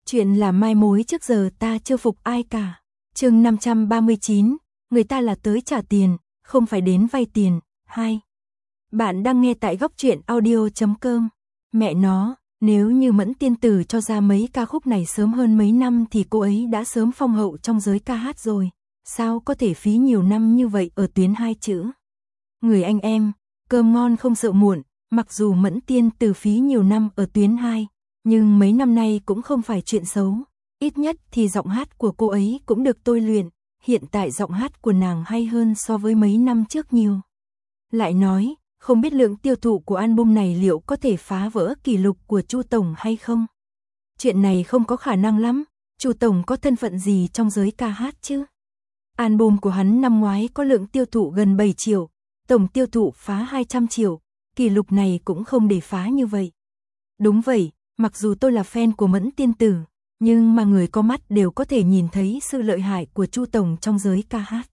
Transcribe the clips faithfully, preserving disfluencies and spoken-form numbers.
Chuyện là mai mối trước giờ ta chưa phục ai cả. Chương năm trăm ba mươi chín, người ta là tới trả tiền, không phải đến vay tiền. Hai. Bạn đang nghe tại góc truyện audio chấm com. Mẹ nó, nếu như Mẫn Tiên Tử cho ra mấy ca khúc này sớm hơn mấy năm thì cô ấy đã sớm phong hậu trong giới ca hát rồi. Sao có thể phí nhiều năm như vậy ở tuyến hai chữ? Người anh em, cơm ngon không sợ muộn, mặc dù Mẫn Tiên Tử phí nhiều năm ở tuyến hai, nhưng mấy năm nay cũng không phải chuyện xấu. Ít nhất thì giọng hát của cô ấy cũng được tôi luyện, hiện tại giọng hát của nàng hay hơn so với mấy năm trước nhiều. Lại nói, không biết lượng tiêu thụ của album này liệu có thể phá vỡ kỷ lục của Chu Tổng hay không? Chuyện này không có khả năng lắm, Chu Tổng có thân phận gì trong giới ca hát chứ? Album của hắn năm ngoái có lượng tiêu thụ gần bảy triệu, tổng tiêu thụ phá hai trăm triệu, kỷ lục này cũng không để phá như vậy. Đúng vậy, mặc dù tôi là fan của Mẫn Tiên Tử, nhưng mà người có mắt đều có thể nhìn thấy sự lợi hại của Chu Tổng trong giới ca hát.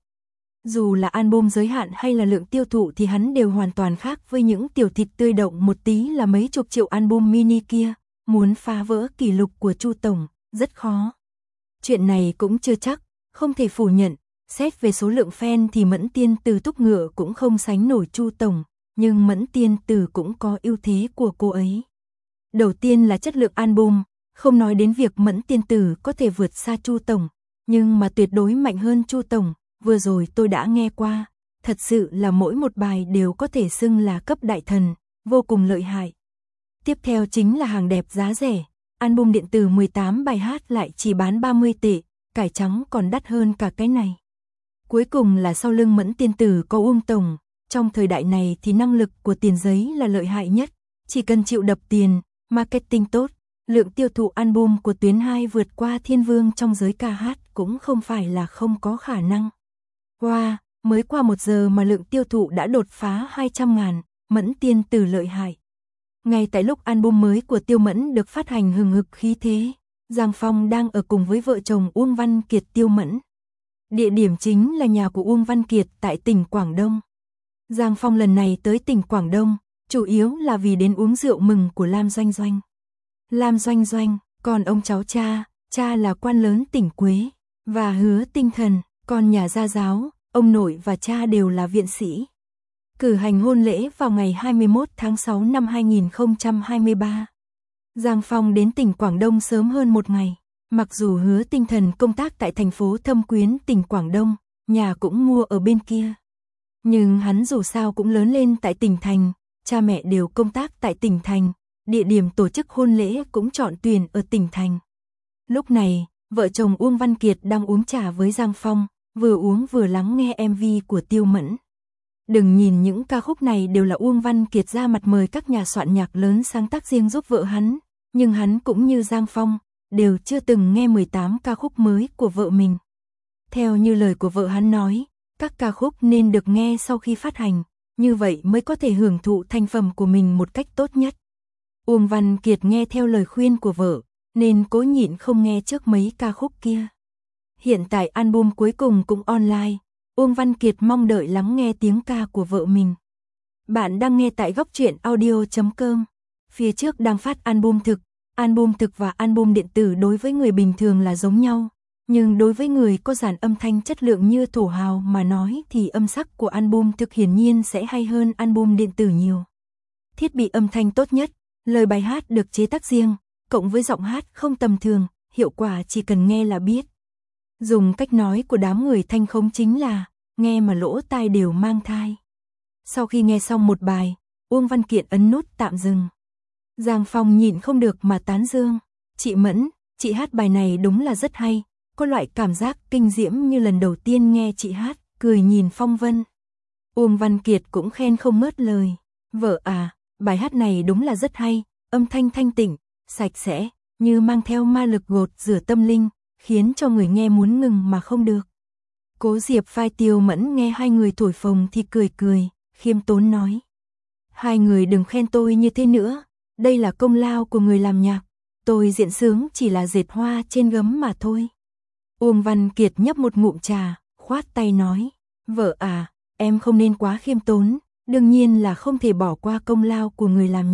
Dù là album giới hạn hay là lượng tiêu thụ thì hắn đều hoàn toàn khác với những tiểu thịt tươi động một tí là mấy chục triệu album mini kia, muốn phá vỡ kỷ lục của Chu Tổng, rất khó. Chuyện này cũng chưa chắc, không thể phủ nhận, xét về số lượng fan thì Mẫn Tiên Tử túc ngựa cũng không sánh nổi Chu Tổng, nhưng Mẫn Tiên Tử cũng có ưu thế của cô ấy. Đầu tiên là chất lượng album, không nói đến việc Mẫn Tiên Tử có thể vượt xa Chu Tổng, nhưng mà tuyệt đối mạnh hơn Chu Tổng, vừa rồi tôi đã nghe qua, thật sự là mỗi một bài đều có thể xưng là cấp đại thần, vô cùng lợi hại. Tiếp theo chính là hàng đẹp giá rẻ, album điện tử mười tám bài hát lại chỉ bán ba mươi tệ, cải trắng còn đắt hơn cả cái này. Cuối cùng là sau lưng Mẫn Tiên Tử có Uông Tổng, trong thời đại này thì năng lực của Tiền Giấy là lợi hại nhất, chỉ cần chịu đập tiền, marketing tốt, lượng tiêu thụ album của tuyến hai vượt qua Thiên Vương trong giới ca hát cũng không phải là không có khả năng. Wow, mới qua một giờ mà lượng tiêu thụ đã đột phá hai trăm ngàn, Mẫn Tiên Tử lợi hại. Ngay tại lúc album mới của Tiêu Mẫn được phát hành hừng hực khí thế, Giang Phong đang ở cùng với vợ chồng Uông Văn Kiệt Tiêu Mẫn. Địa điểm chính là nhà của Uông Văn Kiệt tại tỉnh Quảng Đông. Giang Phong lần này tới tỉnh Quảng Đông, chủ yếu là vì đến uống rượu mừng của Lam Doanh Doanh. Lam Doanh Doanh, còn ông cháu cha, cha là quan lớn tỉnh Quế, và Hứa Tinh Thần, còn nhà gia giáo, ông nội và cha đều là viện sĩ. Cử hành hôn lễ vào ngày hai mươi mốt tháng sáu năm hai nghìn không trăm hai mươi ba. Giang Phong đến tỉnh Quảng Đông sớm hơn một ngày, mặc dù Hứa Tinh Thần công tác tại thành phố Thâm Quyến tỉnh Quảng Đông, nhà cũng mua ở bên kia. Nhưng hắn dù sao cũng lớn lên tại tỉnh thành, cha mẹ đều công tác tại tỉnh thành, địa điểm tổ chức hôn lễ cũng chọn tuyển ở tỉnh thành. Lúc này, vợ chồng Uông Văn Kiệt đang uống trà với Giang Phong, vừa uống vừa lắng nghe em vê của Tiêu Mẫn. Đừng nhìn những ca khúc này đều là Uông Văn Kiệt ra mặt mời các nhà soạn nhạc lớn sáng tác riêng giúp vợ hắn, nhưng hắn cũng như Giang Phong, đều chưa từng nghe mười tám ca khúc mới của vợ mình. Theo như lời của vợ hắn nói, các ca khúc nên được nghe sau khi phát hành, như vậy mới có thể hưởng thụ thành phẩm của mình một cách tốt nhất. Uông Văn Kiệt nghe theo lời khuyên của vợ, nên cố nhịn không nghe trước mấy ca khúc kia. Hiện tại album cuối cùng cũng online, Uông Văn Kiệt mong đợi lắng nghe tiếng ca của vợ mình. Bạn đang nghe tại góc truyện audio chấm com. Phía trước đang phát album thực, album thực và album điện tử đối với người bình thường là giống nhau, nhưng đối với người có dàn âm thanh chất lượng như Thổ Hào mà nói thì âm sắc của album thực hiển nhiên sẽ hay hơn album điện tử nhiều. Thiết bị âm thanh tốt nhất, lời bài hát được chế tác riêng, cộng với giọng hát không tầm thường, hiệu quả chỉ cần nghe là biết. Dùng cách nói của đám người thanh khống chính là, nghe mà lỗ tai đều mang thai. Sau khi nghe xong một bài, Uông Văn Kiệt ấn nút tạm dừng. Giang Phong nhịn không được mà tán dương, chị Mẫn, chị hát bài này đúng là rất hay, có loại cảm giác kinh diễm như lần đầu tiên nghe chị hát, cười nhìn phong vân. Uông Văn Kiệt cũng khen không ngớt lời, vợ à, bài hát này đúng là rất hay, âm thanh thanh tịnh, sạch sẽ, như mang theo ma lực gột rửa tâm linh, khiến cho người nghe muốn ngừng mà không được. Cố Diệp Phai Tiêu Mẫn nghe hai người thổi phồng thì cười cười, khiêm tốn nói. Hai người đừng khen tôi như thế nữa, đây là công lao của người làm nhạc, tôi diễn sướng chỉ là dệt hoa trên gấm mà thôi. Uông Văn Kiệt nhấp một ngụm trà, khoát tay nói, vợ à, em không nên quá khiêm tốn, đương nhiên là không thể bỏ qua công lao của người làm nhạc,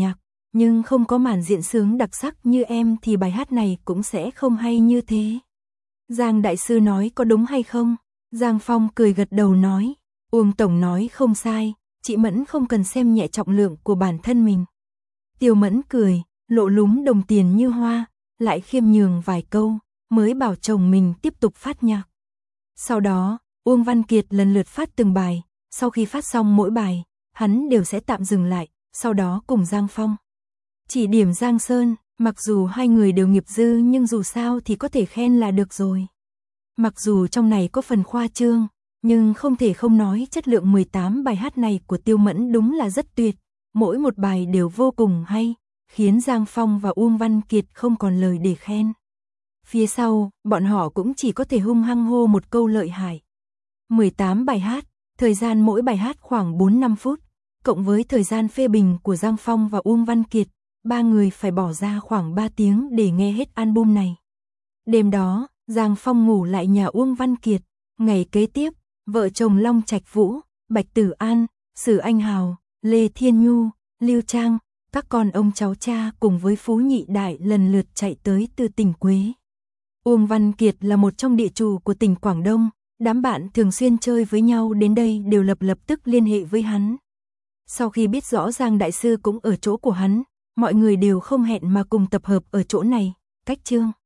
nhưng không có màn diễn sướng đặc sắc như em thì bài hát này cũng sẽ không hay như thế. Giang đại sư nói có đúng hay không? Giang Phong cười gật đầu nói, Uông tổng nói không sai, chị Mẫn không cần xem nhẹ trọng lượng của bản thân mình. Tiêu Mẫn cười, lộ lúm đồng tiền như hoa, lại khiêm nhường vài câu, mới bảo chồng mình tiếp tục phát nhạc. Sau đó, Uông Văn Kiệt lần lượt phát từng bài, sau khi phát xong mỗi bài, hắn đều sẽ tạm dừng lại, sau đó cùng Giang Phong chỉ điểm Giang Sơn, mặc dù hai người đều nghiệp dư nhưng dù sao thì có thể khen là được rồi. Mặc dù trong này có phần khoa trương, nhưng không thể không nói chất lượng mười tám bài hát này của Tiêu Mẫn đúng là rất tuyệt, mỗi một bài đều vô cùng hay, khiến Giang Phong và Uông Văn Kiệt không còn lời để khen. Phía sau, bọn họ cũng chỉ có thể hung hăng hô một câu lợi hại. mười tám bài hát, thời gian mỗi bài hát khoảng bốn đến năm phút, cộng với thời gian phê bình của Giang Phong và Uông Văn Kiệt, ba người phải bỏ ra khoảng ba tiếng để nghe hết album này. Đêm đó, Giang Phong ngủ lại nhà Uông Văn Kiệt, ngày kế tiếp, vợ chồng Long Trạch Vũ, Bạch Tử An, Sử Anh Hào, Lê Thiên Nhu, Lưu Trang, các con ông cháu cha cùng với Phú Nhị Đại lần lượt chạy tới từ tỉnh Quế. Uông Văn Kiệt là một trong địa chủ của tỉnh Quảng Đông, đám bạn thường xuyên chơi với nhau đến đây đều lập lập tức liên hệ với hắn. Sau khi biết rõ Giang đại sư cũng ở chỗ của hắn, mọi người đều không hẹn mà cùng tập hợp ở chỗ này, cách Chương